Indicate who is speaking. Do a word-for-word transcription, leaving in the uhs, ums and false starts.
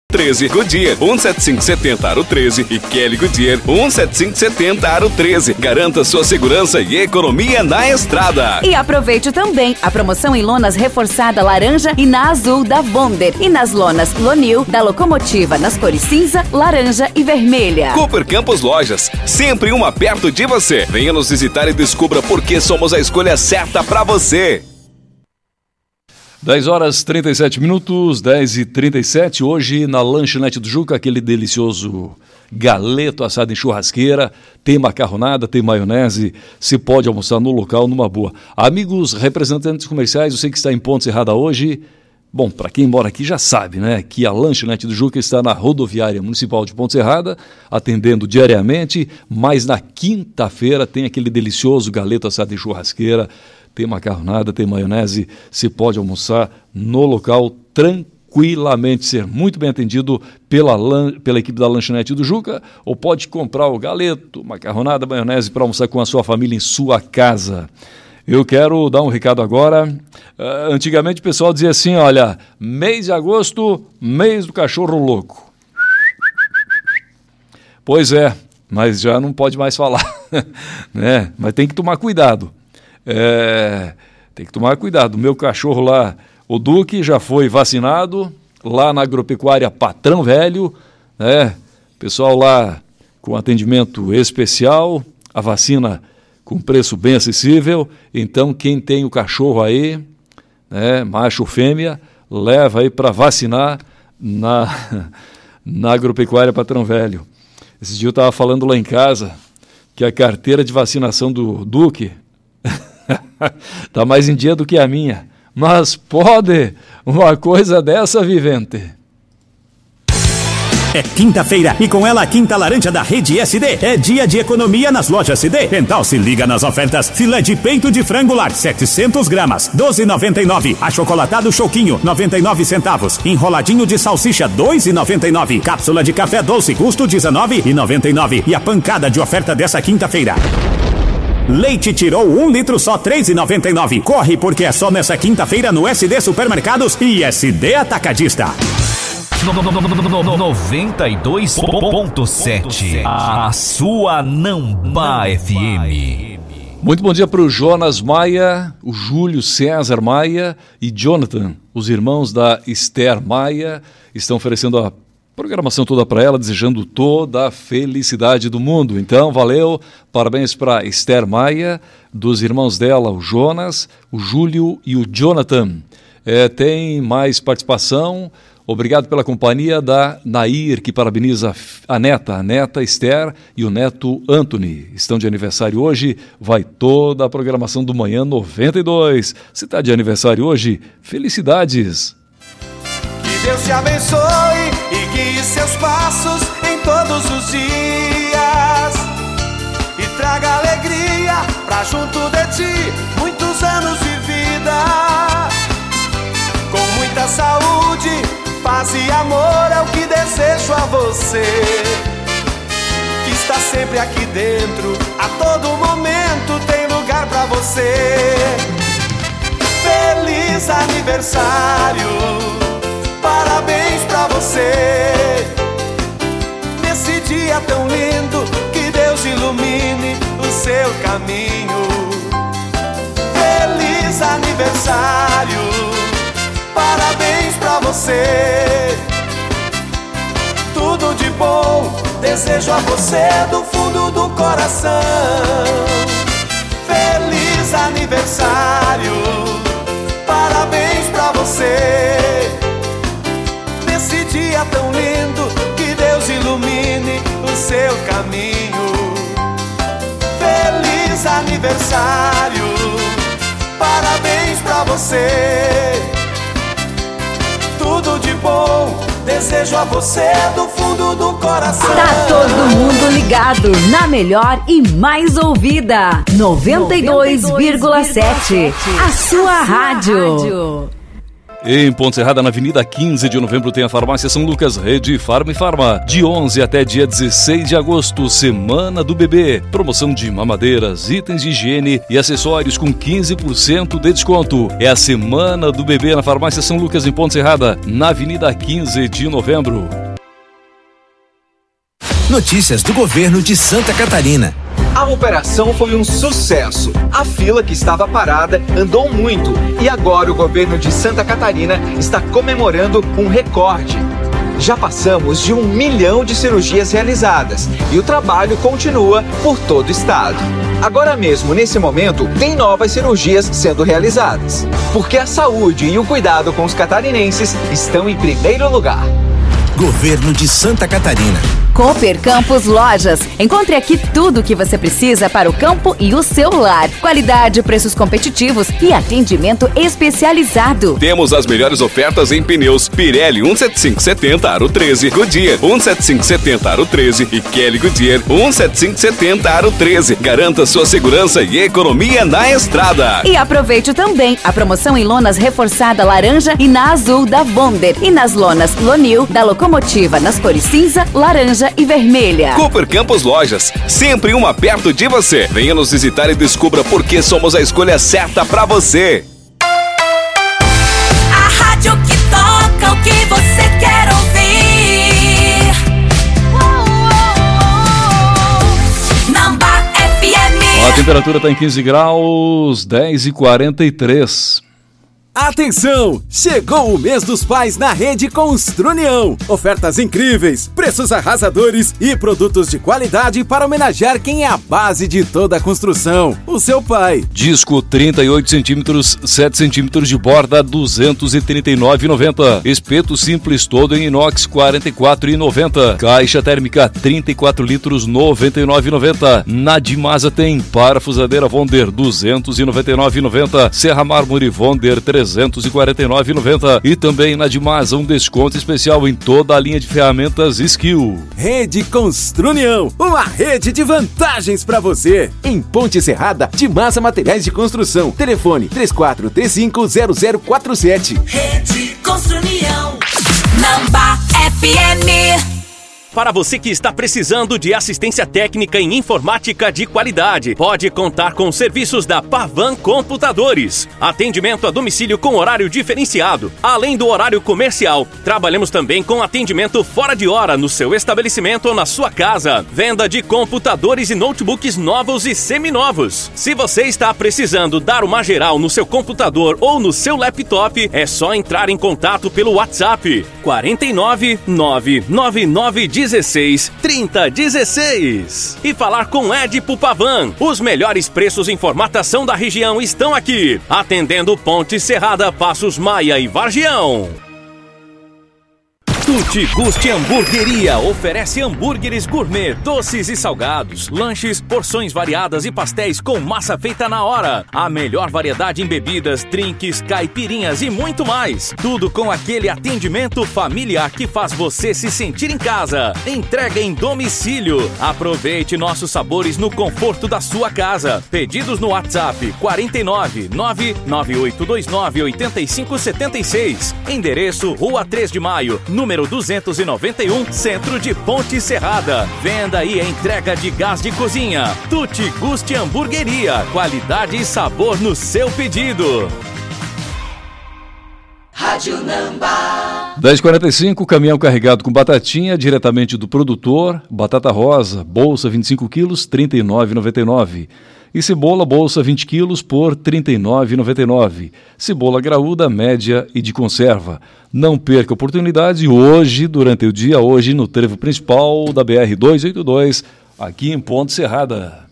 Speaker 1: treze Goodyear, um sete cinco sete zero aro treze e Kelly Goodyear, um sete cinco sete zero aro treze. Garanta sua segurança e economia na estrada.
Speaker 2: E aproveite também a promoção em lonas reforçada laranja e na azul da Wonder. E nas lonas Lonil da Locomotiva, nas cores cinza, laranja e vermelha.
Speaker 1: Cooper Campos Lojas, sempre uma perto de você. Venha nos visitar e descubra por que somos a escolha certa para você.
Speaker 3: dez horas e trinta e sete minutos, dez e trinta e sete, hoje na lanchonete do Juca, aquele delicioso galeto assado em churrasqueira, tem macarronada, tem maionese, se pode almoçar no local numa boa. Amigos representantes comerciais, eu sei que está em Pontes Serrada hoje, bom, para quem mora aqui já sabe, né, que a lanchonete do Juca está na rodoviária municipal de Pontes Serrada, atendendo diariamente, mas na quinta-feira tem aquele delicioso galeto assado em churrasqueira, tem macarronada, tem maionese, se pode almoçar no local tranquilamente, ser muito bem atendido pela, pela equipe da lanchonete do Juca, ou pode comprar o galeto, macarronada, maionese para almoçar com a sua família em sua casa. Eu quero dar um recado agora. Uh, antigamente o pessoal dizia assim, olha, mês de agosto, mês do cachorro louco. Pois é, mas já não pode mais falar, né? Mas tem que tomar cuidado. É, tem que tomar cuidado. O meu cachorro lá, o Duque, já foi vacinado lá na agropecuária Patrão Velho, né? Pessoal lá com atendimento especial, a vacina com preço bem acessível. Então quem tem o cachorro aí, né, macho ou fêmea, leva aí para vacinar na, na agropecuária Patrão Velho. Esse dia eu estava falando lá em casa que a carteira de vacinação do Duque está mais em dia do que a minha. Mas pode uma coisa dessa, vivente?
Speaker 4: É quinta-feira e com ela a quinta laranja da Rede S D. É dia de economia nas lojas S D. Então se liga nas ofertas. Filé de peito de frango lar, setecentos gramas, doze reais e noventa e nove centavos. Achocolatado Choquinho, noventa e nove centavos. Enroladinho de salsicha, dois reais e noventa e nove centavos. Cápsula de café doce, custo dezenove reais e noventa e nove centavos. E a pancada de oferta dessa quinta-feira. Leite tirou um litro só três reais e noventa e nove centavos. Corre porque é só nessa quinta-feira no S D Supermercados e S D Atacadista.
Speaker 5: noventa e dois ponto sete, a sua Namba F M.
Speaker 3: Muito bom dia para o Jonas Maia, o Júlio César Maia e Jonathan, os irmãos da Esther Maia, estão oferecendo a programação toda para ela, desejando toda a felicidade do mundo. Então, valeu, parabéns para Esther Maia, dos irmãos dela, o Jonas, o Júlio e o Jonathan. É, tem mais participação. Obrigado pela companhia da Nair, que parabeniza a neta, a neta Esther e o neto Anthony. Estão de aniversário hoje, vai toda a programação do Manhã noventa e dois. Se está de aniversário hoje, felicidades!
Speaker 6: Que Deus te abençoe e guie seus passos em todos os dias. E traga alegria pra junto de ti, muitos anos de vida. Com muita saúde, paz e amor é o que desejo a você, que está sempre aqui dentro, a todo momento tem lugar pra você. Feliz aniversário, parabéns pra você, nesse dia tão lindo, que Deus ilumine o seu caminho. Feliz aniversário, parabéns pra você, tudo de bom desejo a você do fundo do coração. Feliz aniversário, parabéns pra você, nesse dia tão lindo, que Deus ilumine o seu caminho. Feliz aniversário, parabéns pra você, tudo de bom desejo a você do fundo do coração.
Speaker 2: Tá todo mundo ligado na melhor e mais ouvida noventa e dois vírgula sete, a sua rádio.
Speaker 3: Em Ponte Serrada, na Avenida quinze de novembro, tem a Farmácia São Lucas, Rede Farma e Farma. De onze até dia dezesseis de agosto, Semana do Bebê. Promoção de mamadeiras, itens de higiene e acessórios com quinze por cento de desconto. É a Semana do Bebê na Farmácia São Lucas, em Ponte Serrada, na Avenida quinze de novembro.
Speaker 7: Notícias do governo de Santa Catarina.
Speaker 8: A operação foi um sucesso. A fila que estava parada andou muito e agora o governo de Santa Catarina está comemorando um recorde. Já passamos de um milhão de cirurgias realizadas e o trabalho continua por todo o estado. Agora mesmo, nesse momento, tem novas cirurgias sendo realizadas, porque a saúde e o cuidado com os catarinenses estão em primeiro lugar.
Speaker 7: Governo de Santa Catarina.
Speaker 2: Cooper Campos Lojas. Encontre aqui tudo o que você precisa para o campo e o seu lar. Qualidade, preços competitivos e atendimento especializado.
Speaker 1: Temos as melhores ofertas em pneus Pirelli um sete cinco setenta Aro treze, Goodyear um sete cinco setenta Aro treze e Kelly Goodyear um sete cinco setenta Aro treze. Garanta sua segurança e economia na estrada.
Speaker 2: E aproveite também a promoção em lonas reforçada laranja e na azul da Wonder. E nas lonas Lonil da Locomotiva nas cores cinza, laranja e vermelha.
Speaker 1: Cooper Campos Lojas, sempre uma perto de você. Venha nos visitar e descubra por que somos a escolha certa pra você.
Speaker 9: A rádio que toca o que você quer ouvir. Namba F M.
Speaker 3: A temperatura está em quinze graus, dez e quarenta e três.
Speaker 10: Atenção! Chegou o mês dos pais na Rede Construnião. Ofertas incríveis, preços arrasadores e produtos de qualidade para homenagear quem é a base de toda a construção, o seu pai.
Speaker 3: Disco trinta e oito centímetros, sete centímetros de borda, duzentos e trinta e nove reais e noventa centavos. Espeto simples todo em inox, quarenta e quatro reais e noventa centavos. Caixa térmica trinta e quatro litros, noventa e nove reais e noventa centavos. Na Dimasa tem parafusadeira Wonder, duzentos e noventa e nove reais e noventa centavos. Serra Mármore Wonder, trezentos e quarenta e nove reais e noventa centavos. E também na Dimasa um desconto especial em toda a linha de ferramentas Skill.
Speaker 10: Rede Construnião, uma rede de vantagens para você. Em Ponte Serrada, Dimasa Materiais de Construção. Telefone três quatro três cinco zero zero quatro sete.
Speaker 9: Rede Construnião. Namba F M.
Speaker 11: Para você que está precisando de assistência técnica em informática de qualidade, pode contar com os serviços da Pavan Computadores. Atendimento a domicílio com horário diferenciado. Além do horário comercial, trabalhamos também com atendimento fora de hora no seu estabelecimento ou na sua casa. Venda de computadores e notebooks novos e seminovos. Se você está precisando dar uma geral no seu computador ou no seu laptop, é só entrar em contato pelo WhatsApp quarenta e nove, nove nove nove dezesseis, trinta dezesseis e falar com Edipo Pavan. Os melhores preços em formatação da região estão aqui, atendendo Ponte Serrada, Passos Maia e Vargião. Tutti Gusti Hamburgueria oferece hambúrgueres gourmet, doces e salgados, lanches, porções variadas e pastéis com massa feita na hora. A melhor variedade em bebidas, drinks, caipirinhas e muito mais. Tudo com aquele atendimento familiar que faz você se sentir em casa. Entrega em domicílio. Aproveite nossos sabores no conforto da sua casa. Pedidos no WhatsApp quarenta e nove, nove nove oito dois nove, oito cinco sete seis. Endereço Rua três de Maio, número duzentos e noventa e um, Centro de Ponte Serrada. Venda e entrega de gás de cozinha. Tutti Gusti Hamburgueria. Qualidade e sabor no seu pedido.
Speaker 9: Rádio Namba.
Speaker 3: dez e quarenta e cinco, caminhão carregado com batatinha diretamente do produtor. Batata rosa, bolsa vinte e cinco quilos, trinta e nove reais e noventa e nove centavos. E cebola bolsa vinte quilos por trinta e nove reais e noventa e nove centavos. Cebola graúda, média e de conserva. Não perca a oportunidade hoje, durante o dia, hoje no trevo principal da B R duzentos e oitenta e dois, aqui em Ponte Serrada.